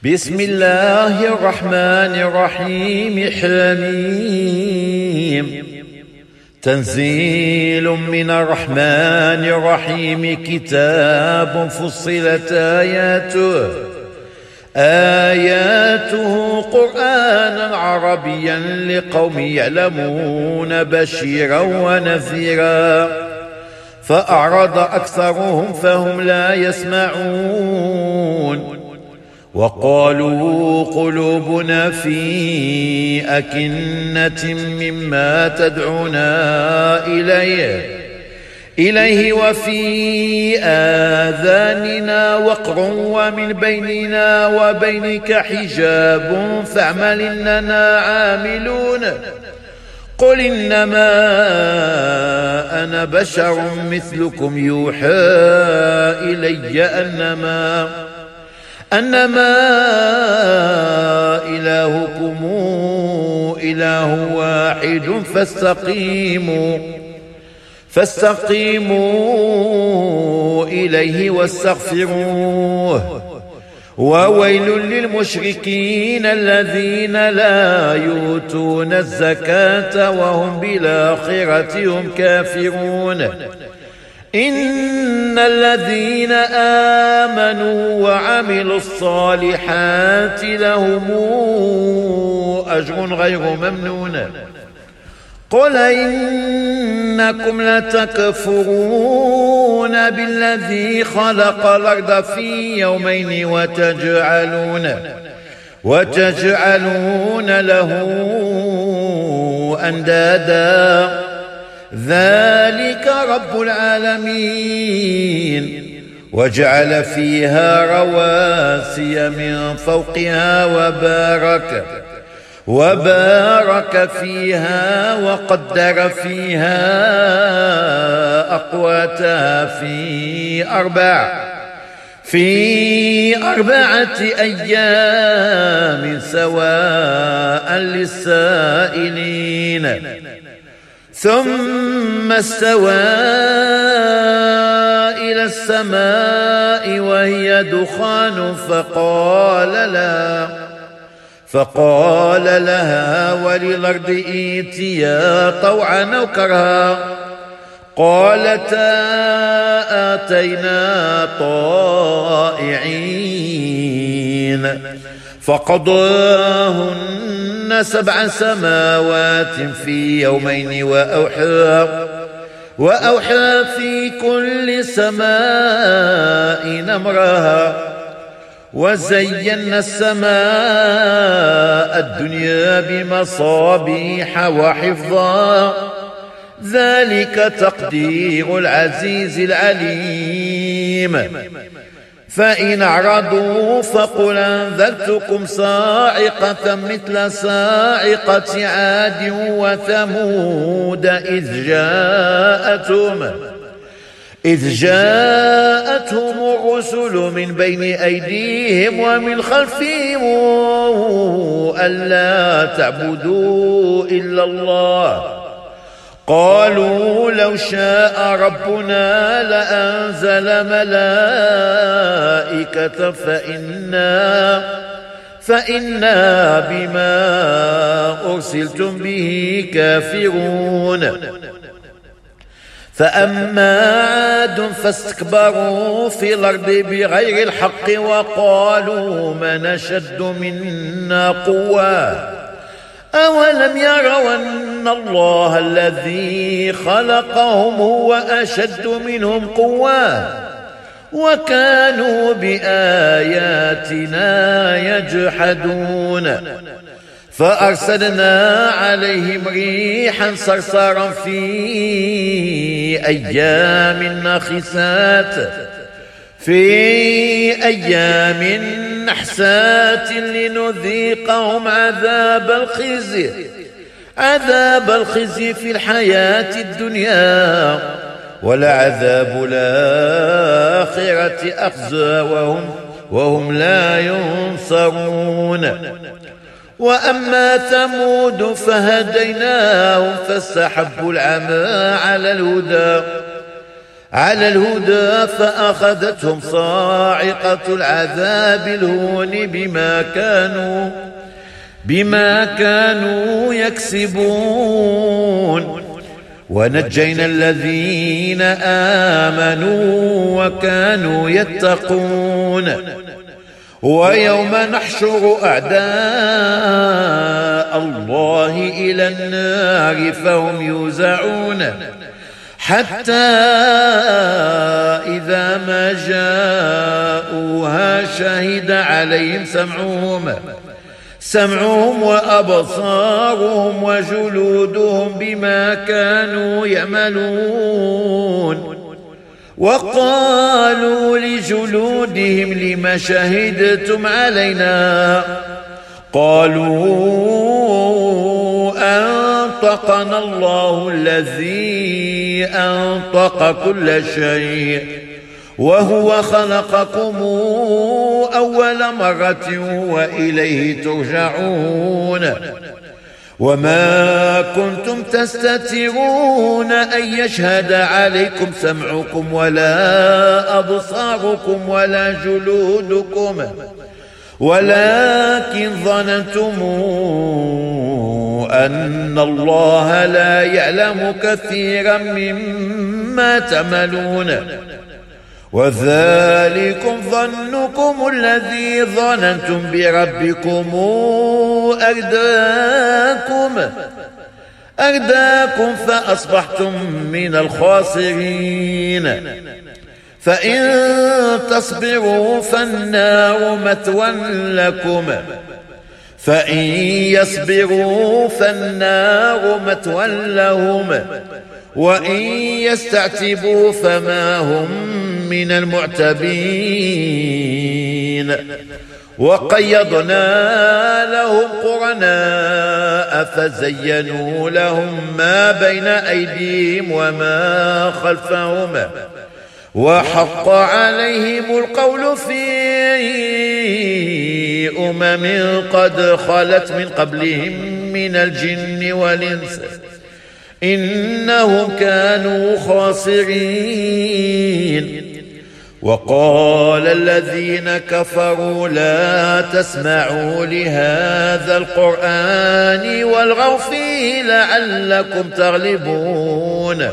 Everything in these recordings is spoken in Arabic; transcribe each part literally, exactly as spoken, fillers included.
بسم الله الرحمن الرحيم. حميم. تنزيل من الرحمن الرحيم. كتاب فصلت آياته آياته قرآنا عربيا لقوم يعلمون بشيرا ونذيرا فأعرض أكثرهم فهم لا يسمعون وقالوا قلوبنا في أكنة مما تدعونا إليه إليه وفي آذاننا وقر ومن بيننا وبينك حجاب فاعمل إننا عاملون قل إنما أنا بشر مثلكم يوحى إلي أنما أنما إلهكم إله واحد فاستقيموا فاستقيموا إليه واستغفروه وويل للمشركين الذين لا يؤتون الزكاة وهم بالآخرة هم كافرون إن الذين آمنوا وعملوا الصالحات لهم أجر غير ممنون قل إنكم لتكفرون بالذي خلق الأرض في يومين وتجعلون وتجعلون له أندادا ذلك رب العالمين وجعل فيها رواسي من فوقها وبارك وبارك فيها وقدر فيها أقواتها في أربع في أربعة أيام سواء للسائلين ثم استوى إلى السماء وهي دخان فقال لها فقال لها وللأرض ائتيا طوعا أو كرها قالتا آتينا طائعين فقضاهن سبع سماوات في يومين وأوحى وأوحى في كل سماء أمرها وزينا السماء الدنيا بمصابيح وحفظا ذلك تقدير العزيز العليم فإن أعرضوا فقل أنذرتكم صاعقة مثل صاعقة عاد وثمود إذ جاءتهم إذ جاءتهم الرسل من بين أيديهم ومن خلفهم ألا تعبدوا إلا الله قالوا لو شاء ربنا لأنزل ملائكة فإنا فإنا بما أرسلتم به كافرون فأما عاد فاستكبروا في الأرض بغير الحق وقالوا من أشد منا قوة أولم يروا أن الله الذي خلقهم هو أشد منهم قوة وكانوا بآياتنا يجحدون فأرسلنا عليهم ريحا صرصرا في أيام نحسات في أيام نحسات لنذيقهم عذاب الخزي عذاب الخزي في الحياة الدنيا ولعذاب الآخرة أخزى وهم وهم لا ينصرون وأما ثمود فهديناهم فاستحبوا العمى على الهدى على الهدى فأخذتهم صاعقة العذاب الهون بما كانوا بما كانوا يكسبون ونجينا الذين آمنوا وكانوا يتقون ويوم نحشر أعداء الله إلى النار فهم يوزعون حتى إذا ما جاءوها شهد عليهم سمعهم سمعهم وأبصارهم وجلودهم بما كانوا يعملون وقالوا لجلودهم لم شهدتم علينا قالوا أنطقنا الله الذي أنطق كل شيء وهو خلقكم أول مرة وإليه ترجعون وما كنتم تستترون أن يشهد عليكم سمعكم ولا أبصاركم ولا جلودكم ولكن ظننتم أن الله لا يعلم كثيرا مما تعملون وذلكم ظنكم الذي ظننتم بربكم أرداكم أرداكم فأصبحتم من الخاسرين فإن تصبروا فالنار مثوى لكم فإن يصبروا فالنار مثوى لهم وإن يستعتبوا فما هم من المعتبين وقيضنا لهم قرناء فزينوا لهم ما بين أيديهم وما خلفهم وحق عليهم القول في أمم قد خلت من قبلهم من الجن والإنس إنهم كانوا خاسرين وقال الذين كفروا لا تسمعوا لهذا القرآن والغوا فيه لعلكم تغلبون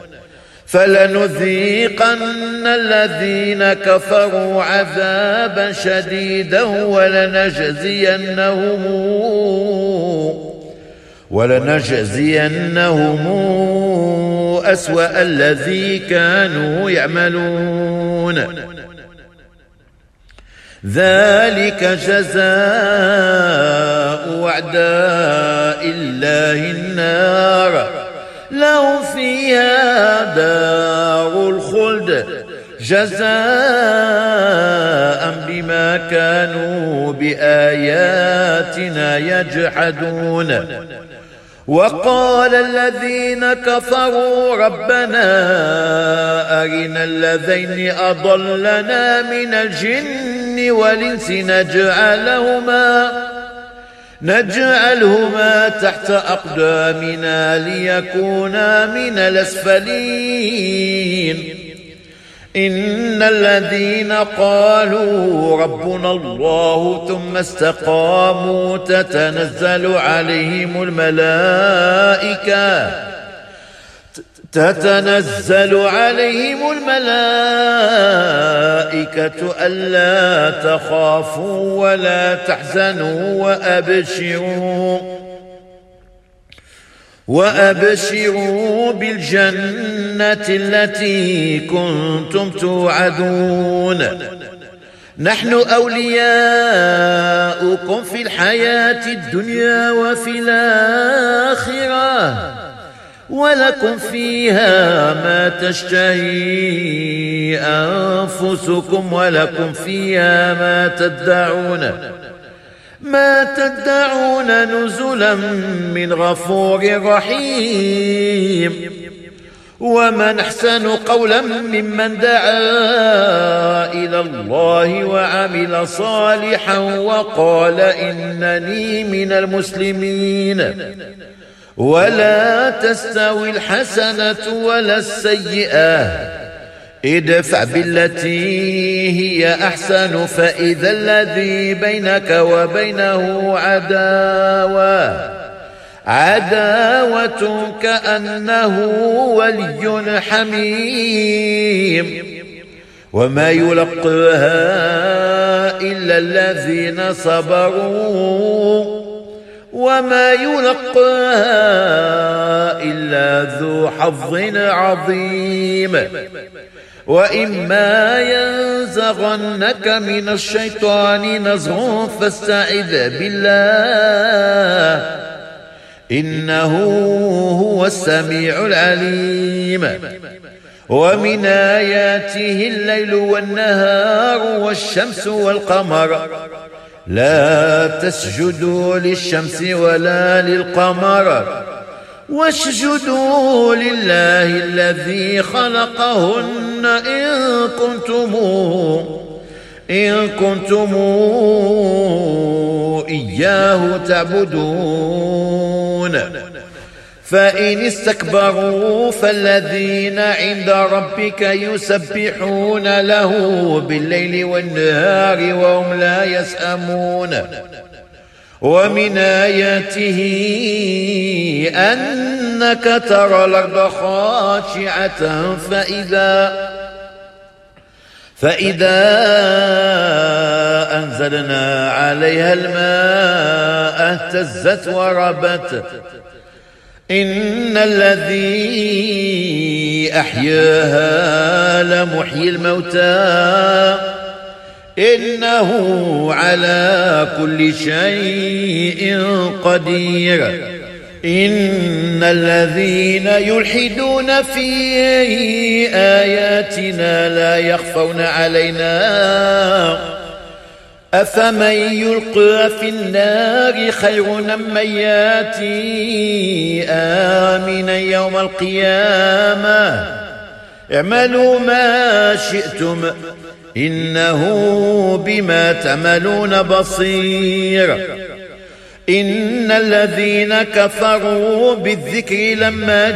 فلنذيقن الذين كفروا عذابا شديدا ولنجزينهم ولنجزينهم أسوأ الذي كانوا يعملون ذلك جزاء أعداء الله النار لهم فيها دار الخلد جزاء بما كانوا بآياتنا يجحدون وقال الذين كفروا ربنا أرنا الذين أضلنا من الجن والإنس نجعلهما نجعلهما تحت أقدامنا ليكونا من الأسفلين إن الذين قالوا ربنا الله ثم استقاموا تتنزل عليهم الملائكة تتنزل عليهم الملائكة ألا تخافوا ولا تحزنوا وأبشروا وأبشروا بالجنة التي كنتم توعدون نحن أولياؤكم في الحياة الدنيا وفي الآخرة ولكم فيها ما تشتهي أنفسكم ولكم فيها ما تدعون ما تدعون نزلا من غفور رحيم ومن أحسن قولا ممن دعا إلى الله وعمل صالحا وقال إنني من المسلمين ولا تستوي الحسنة ولا السيئة ادفع بالتي هي أحسن فإذا الذي بينك وبينه عداوة عداوة كأنه ولي حميم وما يلقاها إلا الذين صبروا وما يلقاها إلا ذو حظ عظيم وإما ينزغنك من الشيطان نزغ فاستعذ بالله إنه هو السميع العليم ومن آياته الليل والنهار والشمس والقمر لا تسجدوا للشمس ولا للقمر واسجدوا لله الذي خلقهن إن كنتم إن كنتم إياه تعبدون فإن استكبروا فالذين عند ربك يسبحون له بالليل والنهار وهم لا يسأمون ومن آياته أنك ترى الأرض خاشعة فإذا فإذا أنزلنا عليها الماء اهتزت وربت إن الذي أحياها لمحيي الموتى إنه على كل شيء قدير إن الذين يلحدون في آياتنا لا يخفون علينا أفمن يلقى في النار خير من ياتي آمنا يوم القيامة اعملوا ما شئتم إنه بما تعملون بصير إن الذين كفروا بالذكر لما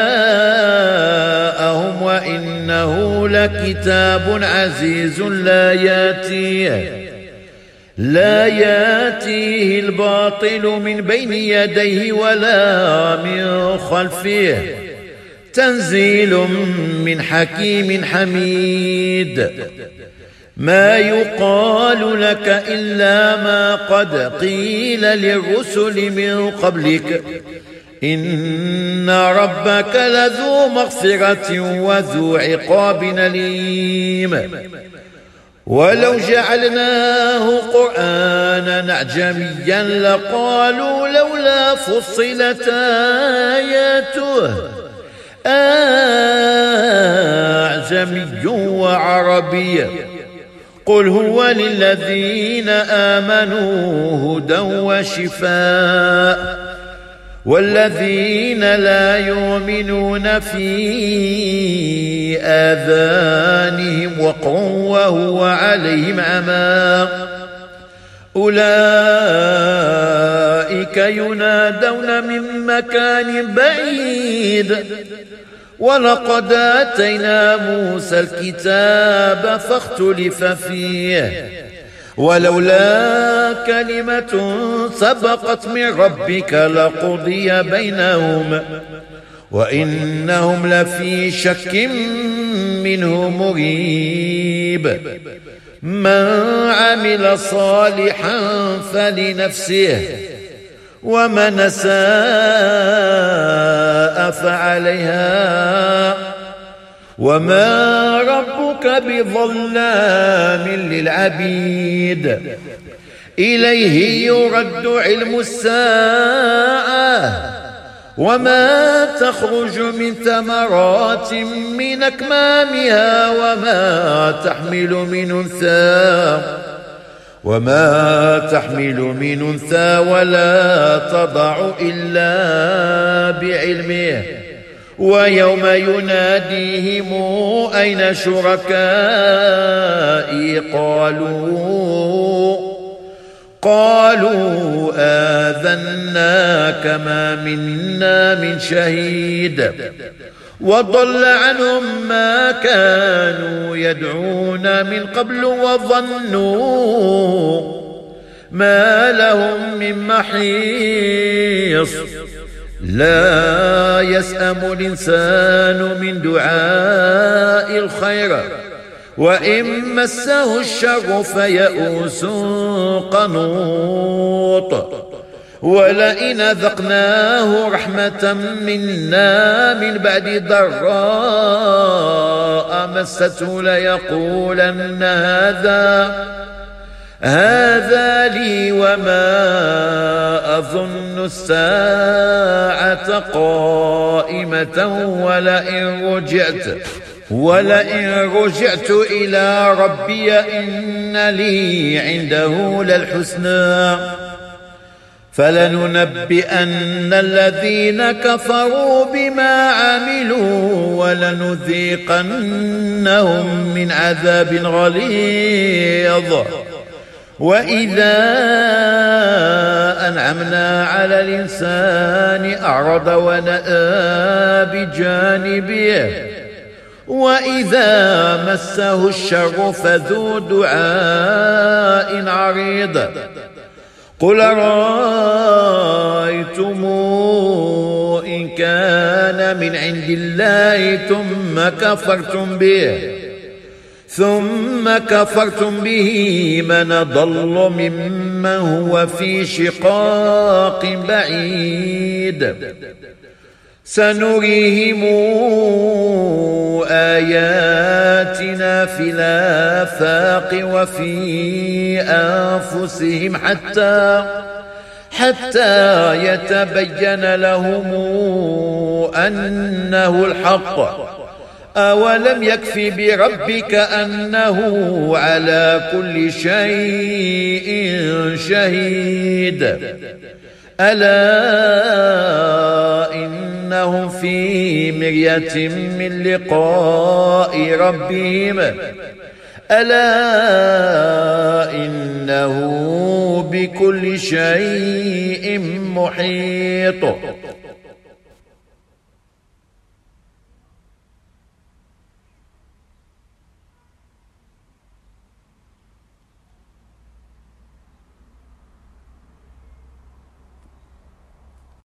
جاءهم وإنه لكتاب عزيز لا ياتيه لا ياتيه الباطل من بين يديه ولا من خلفه تنزيل من حكيم حميد ما يقال لك إلا ما قد قيل للرسل من قبلك إن ربك لذو مغفرة وذو عقاب أليم ولو جعلناه قرآنا أعجميا لقالوا لولا فصلت آياته أعجمي وعربي قل هو للذين آمنوا هدى وشفاء والذين لا يؤمنون في آذانهم وقر وهو عليهم عمى أولئك ينادون من مكان بعيد ولقد آتينا موسى الكتاب فاختلف فيه ولولا كلمة سبقت من ربك لقضي بينهم وإنهم لفي شك منه مريب من عمل صالحا فلنفسه ومن أساء فعليها وما ربك بظلام للعبيد إليه يرد علم الساعة وما تخرج من ثمرات من أكمامها وما تحمل من أنثى وما تحمل من أنثى ولا تضع إلا بعلمه ويوم يناديهم أين شركائي قالوا قالوا آذناك ما منا من شهيد وضل عنهم ما كانوا يدعون من قبل وظنوا ما لهم من محيص لا يسأم الإنسان من دعاء الخير وإن مسه الشر فيئوس قنوط ولئن أذقناه رحمة منا من بعد ضراء مسته ليقولن هذا هذا لي وما أظن الساعة قائمة ولئن رجعت ولئن رجعت إلى ربي إن لي عنده للحسنى فلننبئن الذين كفروا بما عملوا ولنذيقنهم من عذاب غليظ وإذا أنعمنا على الإنسان أعرض ونأى بجانبه وإذا مسه الشر فذو دعاء عريض قل رأيتم إن كان من عند الله ثم كفرتم به ثم كفرتم به من ضل ممن هو في شقاق بعيد سنريهم آياتنا في الآفاق وفي أنفسهم حتى حتى يتبين لهم أنه الحق أولم يكف بربك أنه على كل شيء شهيد ألا إنهم في مرية من لقاء ربهم ألا إنه بكل شيء محيط